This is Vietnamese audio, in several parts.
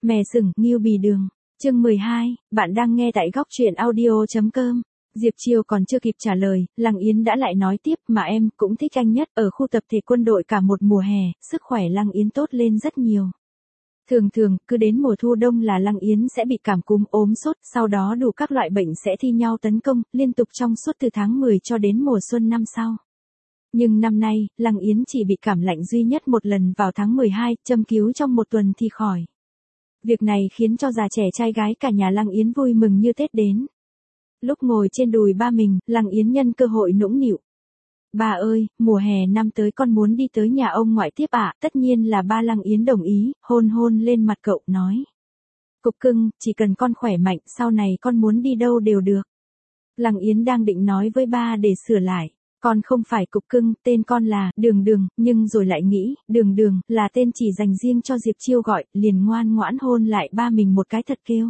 Mè sừng, Ngưu Bì Đường. Chương 12, bạn đang nghe tại góc truyện audio.com. Diệp Chiêu còn chưa kịp trả lời, Lăng Yến đã lại nói tiếp, mà em cũng thích anh nhất, ở khu tập thể quân đội cả một mùa hè, sức khỏe Lăng Yến tốt lên rất nhiều. Thường thường, cứ đến mùa thu đông là Lăng Yến sẽ bị cảm cúm ốm sốt, sau đó đủ các loại bệnh sẽ thi nhau tấn công, liên tục trong suốt từ tháng 10 cho đến mùa xuân năm sau. Nhưng năm nay, Lăng Yến chỉ bị cảm lạnh duy nhất một lần vào tháng 12, châm cứu trong một tuần thì khỏi. Việc này khiến cho già trẻ trai gái cả nhà Lăng Yến vui mừng như Tết đến. Lúc ngồi trên đùi ba mình, Lăng Yến nhân cơ hội nũng nịu. Ba ơi, mùa hè năm tới con muốn đi tới nhà ông ngoại tiếp ạ. Tất nhiên là ba. Lăng Yến đồng ý, hôn hôn lên mặt cậu, nói. Cục cưng, chỉ cần con khỏe mạnh, sau này con muốn đi đâu đều được. Lăng Yến đang định nói với ba để sửa lại. Con không phải Cục cưng, tên con là Đường Đường, nhưng rồi lại nghĩ, Đường Đường là tên chỉ dành riêng cho Diệp Chiêu gọi, liền ngoan ngoãn hôn lại ba mình một cái thật kêu.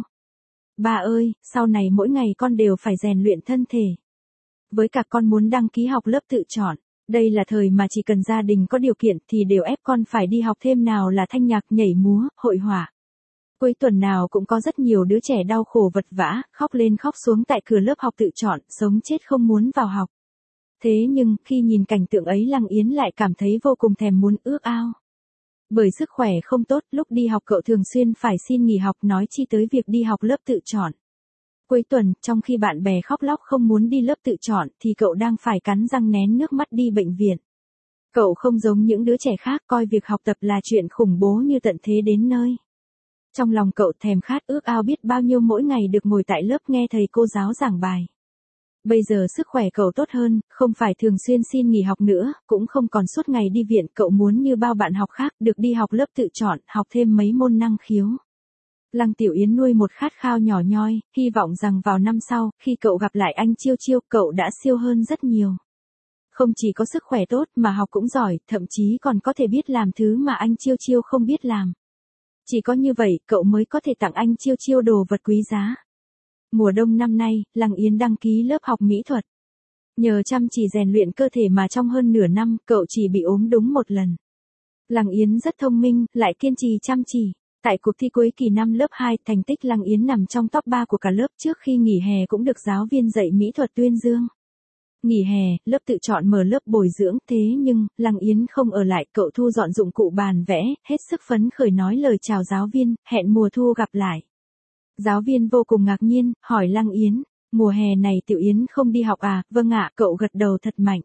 Ba ơi, sau này mỗi ngày con đều phải rèn luyện thân thể. Với cả con muốn đăng ký học lớp tự chọn. Đây là thời mà chỉ cần gia đình có điều kiện thì đều ép con phải đi học thêm, nào là thanh nhạc, nhảy múa, hội họa. Cuối tuần nào cũng có rất nhiều đứa trẻ đau khổ vật vã, khóc lên khóc xuống tại cửa lớp học tự chọn, sống chết không muốn vào học. Thế nhưng, khi nhìn cảnh tượng ấy Lăng Yến lại cảm thấy vô cùng thèm muốn ước ao. Bởi sức khỏe không tốt, lúc đi học cậu thường xuyên phải xin nghỉ học, nói chi tới việc đi học lớp tự chọn. Cuối tuần, trong khi bạn bè khóc lóc không muốn đi lớp tự chọn, thì cậu đang phải cắn răng nén nước mắt đi bệnh viện. Cậu không giống những đứa trẻ khác coi việc học tập là chuyện khủng bố như tận thế đến nơi. Trong lòng cậu thèm khát ước ao biết bao nhiêu mỗi ngày được ngồi tại lớp nghe thầy cô giáo giảng bài. Bây giờ sức khỏe cậu tốt hơn, không phải thường xuyên xin nghỉ học nữa, cũng không còn suốt ngày đi viện, cậu muốn như bao bạn học khác, được đi học lớp tự chọn, học thêm mấy môn năng khiếu. Lăng Tiểu Yến nuôi một khát khao nhỏ nhoi, hy vọng rằng vào năm sau, khi cậu gặp lại anh Chiêu Chiêu, cậu đã siêu hơn rất nhiều. Không chỉ có sức khỏe tốt mà học cũng giỏi, thậm chí còn có thể biết làm thứ mà anh Chiêu Chiêu không biết làm. Chỉ có như vậy, cậu mới có thể tặng anh Chiêu Chiêu đồ vật quý giá. Mùa đông năm nay, Lăng Yến đăng ký lớp học mỹ thuật. Nhờ chăm chỉ rèn luyện cơ thể mà trong hơn nửa năm, cậu chỉ bị ốm đúng một lần. Lăng Yến rất thông minh, lại kiên trì chăm chỉ. Tại cuộc thi cuối kỳ năm lớp 2, thành tích Lăng Yến nằm trong top 3 của cả lớp, trước khi nghỉ hè cũng được giáo viên dạy mỹ thuật tuyên dương. Nghỉ hè, lớp tự chọn mở lớp bồi dưỡng, thế nhưng, Lăng Yến không ở lại, cậu thu dọn dụng cụ bàn vẽ, hết sức phấn khởi nói lời chào giáo viên, hẹn mùa thu gặp lại. Giáo viên vô cùng ngạc nhiên, hỏi Lăng Yến, mùa hè này Tiểu Yến không đi học à? Vâng ạ, cậu gật đầu thật mạnh.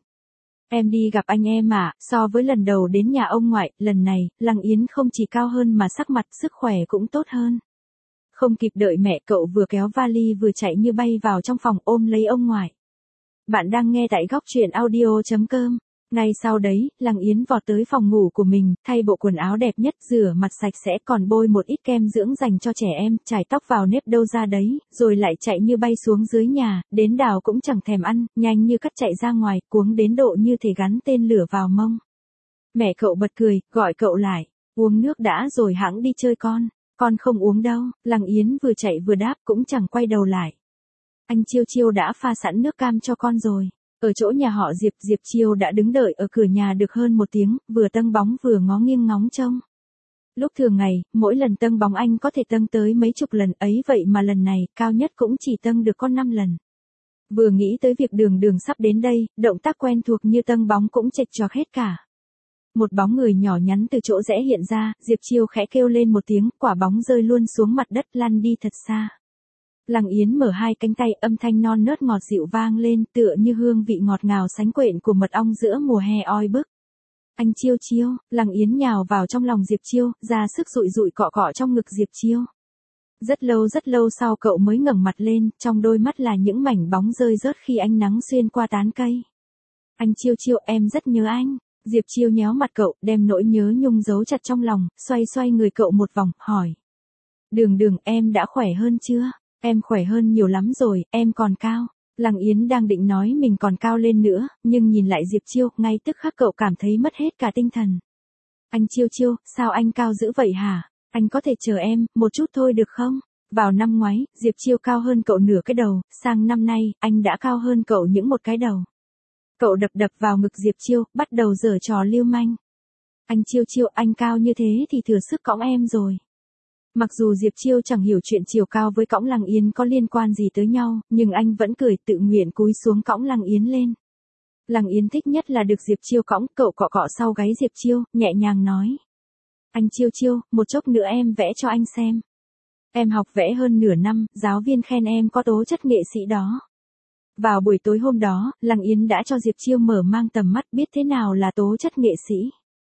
Em đi gặp anh em à? So với lần đầu đến nhà ông ngoại, lần này, Lăng Yến không chỉ cao hơn mà sắc mặt, sức khỏe cũng tốt hơn. Không kịp đợi mẹ, cậu vừa kéo vali vừa chạy như bay vào trong phòng ôm lấy ông ngoại. Bạn đang nghe tại góc truyện audio.com. Ngay sau đấy, Lăng Yến vọt tới phòng ngủ của mình, thay bộ quần áo đẹp nhất, rửa mặt sạch sẽ, còn bôi một ít kem dưỡng dành cho trẻ em, chải tóc vào nếp đâu ra đấy, rồi lại chạy như bay xuống dưới nhà, đến đào cũng chẳng thèm ăn, nhanh như cắt chạy ra ngoài, cuống đến độ như thể gắn tên lửa vào mông. Mẹ cậu bật cười, gọi cậu lại, uống nước đã rồi hẵng đi chơi con không uống đâu. Lăng Yến vừa chạy vừa đáp, cũng chẳng quay đầu lại. Anh Chiêu Chiêu đã pha sẵn nước cam cho con rồi. Ở chỗ nhà họ Diệp, Diệp Chiêu đã đứng đợi ở cửa nhà được hơn một tiếng, vừa tâng bóng vừa ngó nghiêng ngóng trông. Lúc thường ngày, mỗi lần tâng bóng anh có thể tâng tới mấy chục lần ấy, vậy mà lần này, cao nhất cũng chỉ tâng được con 5 lần. Vừa nghĩ tới việc Đường Đường sắp đến đây, động tác quen thuộc như tâng bóng cũng chệch choạc hết cả. Một bóng người nhỏ nhắn từ chỗ rẽ hiện ra, Diệp Chiêu khẽ kêu lên một tiếng, quả bóng rơi luôn xuống mặt đất, lăn đi thật xa. Lăng Yến mở hai cánh tay, âm thanh non nớt ngọt dịu vang lên, tựa như hương vị ngọt ngào sánh quện của mật ong giữa mùa hè oi bức. Anh Chiêu Chiêu. Lăng Yến nhào vào trong lòng Diệp Chiêu, ra sức dụi dụi cọ cọ trong ngực Diệp Chiêu. Rất lâu sau cậu mới ngẩng mặt lên, trong đôi mắt là những mảnh bóng rơi rớt khi ánh nắng xuyên qua tán cây. Anh Chiêu Chiêu, em rất nhớ anh. Diệp Chiêu nhéo mặt cậu, đem nỗi nhớ nhung giấu chặt trong lòng, xoay người cậu một vòng, hỏi. Đường Đường, em đã khỏe hơn chưa? Em khỏe hơn nhiều lắm rồi, em còn cao. Lăng Yến đang định nói mình còn cao lên nữa, nhưng nhìn lại Diệp Chiêu, ngay tức khắc cậu cảm thấy mất hết cả tinh thần. Anh Chiêu Chiêu, sao anh cao dữ vậy hả? Anh có thể chờ em, một chút thôi được không? Vào năm ngoái, Diệp Chiêu cao hơn cậu nửa cái đầu, sang năm nay, anh đã cao hơn cậu những một cái đầu. Cậu đập vào ngực Diệp Chiêu, bắt đầu giở trò lưu manh. Anh Chiêu Chiêu, anh cao như thế thì thừa sức cõng em rồi. Mặc dù Diệp Chiêu chẳng hiểu chuyện chiều cao với cõng Lăng Yến có liên quan gì tới nhau, nhưng anh vẫn cười tự nguyện cúi xuống cõng Lăng Yến lên. Lăng Yến thích nhất là được Diệp Chiêu cõng, cậu cọ cọ sau gáy Diệp Chiêu, nhẹ nhàng nói. Anh Chiêu Chiêu, một chốc nữa em vẽ cho anh xem. Em học vẽ hơn nửa năm, giáo viên khen em có tố chất nghệ sĩ đó. Vào buổi tối hôm đó, Lăng Yến đã cho Diệp Chiêu mở mang tầm mắt biết thế nào là tố chất nghệ sĩ.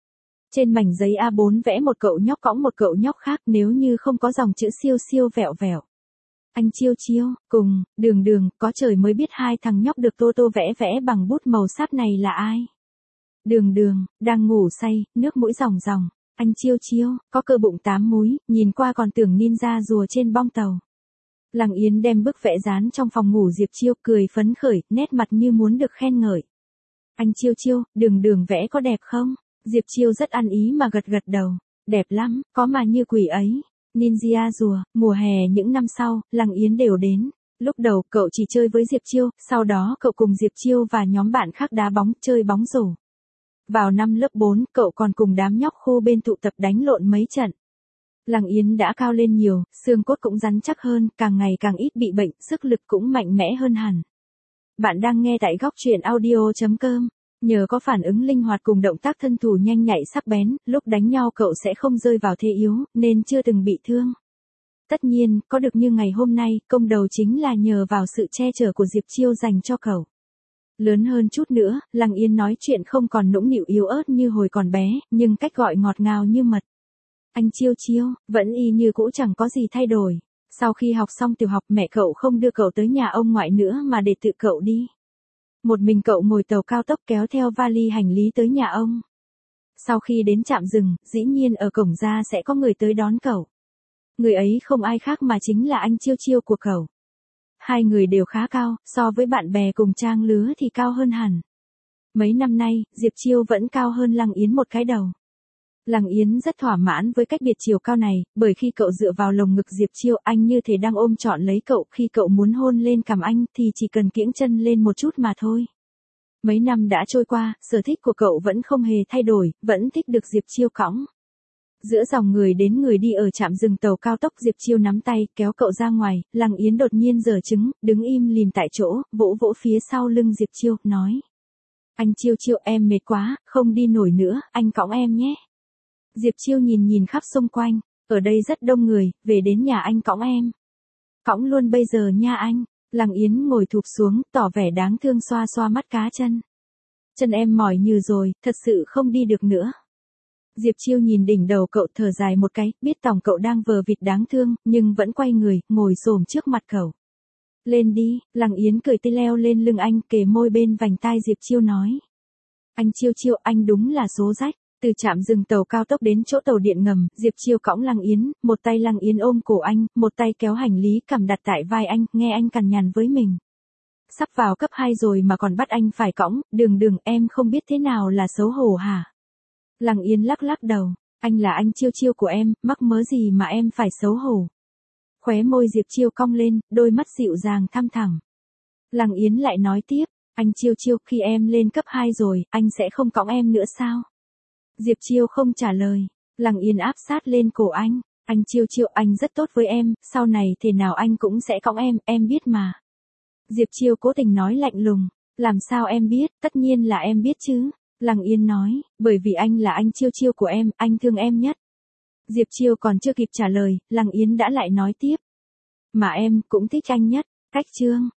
Trên mảnh giấy A4 vẽ một cậu nhóc cõng một cậu nhóc khác nếu như không có dòng chữ siêu siêu vẹo vẹo. Anh Chiêu Chiêu, cùng, Đường Đường, có trời mới biết hai thằng nhóc được Tô Tô vẽ vẽ bằng bút màu sáp này là ai. Đường Đường, đang ngủ say, nước mũi ròng ròng. Anh Chiêu Chiêu, có cơ bụng 8 múi, nhìn qua còn tưởng ninja rùa trên bong tàu. Lăng Yến đem bức vẽ dán trong phòng ngủ Diệp Chiêu, cười phấn khởi, nét mặt như muốn được khen ngợi. Anh Chiêu Chiêu, Đường Đường vẽ có đẹp không? Diệp Chiêu rất ăn ý mà gật gật đầu. Đẹp lắm, có mà như quỷ ấy. Ninja rùa, mùa hè những năm sau, Lăng Yến đều đến. Lúc đầu cậu chỉ chơi với Diệp Chiêu, sau đó cậu cùng Diệp Chiêu và nhóm bạn khác đá bóng, chơi bóng rổ. Vào năm lớp 4, cậu còn cùng đám nhóc khô bên tụ tập đánh lộn mấy trận. Lăng Yến đã cao lên nhiều, xương cốt cũng rắn chắc hơn, càng ngày càng ít bị bệnh, sức lực cũng mạnh mẽ hơn hẳn. Bạn đang nghe tại góc truyện audio.com. Nhờ có phản ứng linh hoạt cùng động tác thân thủ nhanh nhạy sắc bén, lúc đánh nhau cậu sẽ không rơi vào thế yếu, nên chưa từng bị thương. Tất nhiên, có được như ngày hôm nay, công đầu chính là nhờ vào sự che chở của Diệp Chiêu dành cho cậu. Lớn hơn chút nữa, Lăng Yến nói chuyện không còn nũng nịu yếu ớt như hồi còn bé, nhưng cách gọi ngọt ngào như mật. Anh Chiêu Chiêu, vẫn y như cũ chẳng có gì thay đổi. Sau khi học xong tiểu học mẹ cậu không đưa cậu tới nhà ông ngoại nữa mà để tự cậu đi. Một mình cậu ngồi tàu cao tốc kéo theo vali hành lý tới nhà ông. Sau khi đến trạm dừng, dĩ nhiên ở cổng ra sẽ có người tới đón cậu. Người ấy không ai khác mà chính là anh Chiêu Chiêu của cậu. Hai người đều khá cao, so với bạn bè cùng trang lứa thì cao hơn hẳn. Mấy năm nay, Diệp Chiêu vẫn cao hơn Lăng Yến một cái đầu. Lăng Yến rất thỏa mãn với cách biệt chiều cao này, bởi khi cậu dựa vào lồng ngực Diệp Chiêu anh như thể đang ôm trọn lấy cậu, khi cậu muốn hôn lên cằm anh thì chỉ cần kiễng chân lên một chút mà thôi. Mấy năm đã trôi qua, sở thích của cậu vẫn không hề thay đổi, vẫn thích được Diệp Chiêu cõng. Giữa dòng người đến người đi ở trạm dừng tàu cao tốc, Diệp Chiêu nắm tay, kéo cậu ra ngoài, Lăng Yến đột nhiên giở trứng, đứng im lìm tại chỗ, vỗ vỗ phía sau lưng Diệp Chiêu, nói. Anh Chiêu Chiêu, em mệt quá, không đi nổi nữa, anh cõng em nhé. Diệp Chiêu nhìn nhìn khắp xung quanh, ở đây rất đông người, về đến nhà anh cõng em. Cõng luôn bây giờ nha anh. Lăng Yến ngồi thụp xuống, tỏ vẻ đáng thương xoa xoa mắt cá chân. Chân em mỏi nhừ rồi, thật sự không đi được nữa. Diệp Chiêu nhìn đỉnh đầu cậu thở dài một cái, biết tòng cậu đang vờ vịt đáng thương, nhưng vẫn quay người, ngồi xổm trước mặt cậu. Lên đi, Lăng Yến cười tươi leo lên lưng anh, kề môi bên vành tai Diệp Chiêu nói. Anh Chiêu Chiêu, anh đúng là số rách. Từ trạm dừng tàu cao tốc đến chỗ tàu điện ngầm, Diệp Chiêu cõng Lăng Yến, một tay Lăng Yến ôm cổ anh, một tay kéo hành lý cầm đặt tại vai anh, nghe anh cằn nhằn với mình. Sắp vào cấp 2 rồi mà còn bắt anh phải cõng, Đường Đường, em không biết thế nào là xấu hổ hả? Lăng Yến lắc lắc đầu, anh là anh Chiêu Chiêu của em, mắc mớ gì mà em phải xấu hổ? Khóe môi Diệp Chiêu cong lên, đôi mắt dịu dàng thăm thẳm. Lăng Yến lại nói tiếp, anh Chiêu Chiêu, khi em lên cấp 2 rồi, anh sẽ không cõng em nữa sao? Diệp Chiêu không trả lời, Lăng Yến áp sát lên cổ anh. Anh Chiêu Chiêu, anh rất tốt với em, sau này thế nào anh cũng sẽ cõng em biết mà. Diệp Chiêu cố tình nói lạnh lùng, làm sao em biết, tất nhiên là em biết chứ. Lăng Yến nói, bởi vì anh là anh Chiêu Chiêu của em, anh thương em nhất. Diệp Chiêu còn chưa kịp trả lời, Lăng Yến đã lại nói tiếp. Mà em cũng thích anh nhất, cách chương.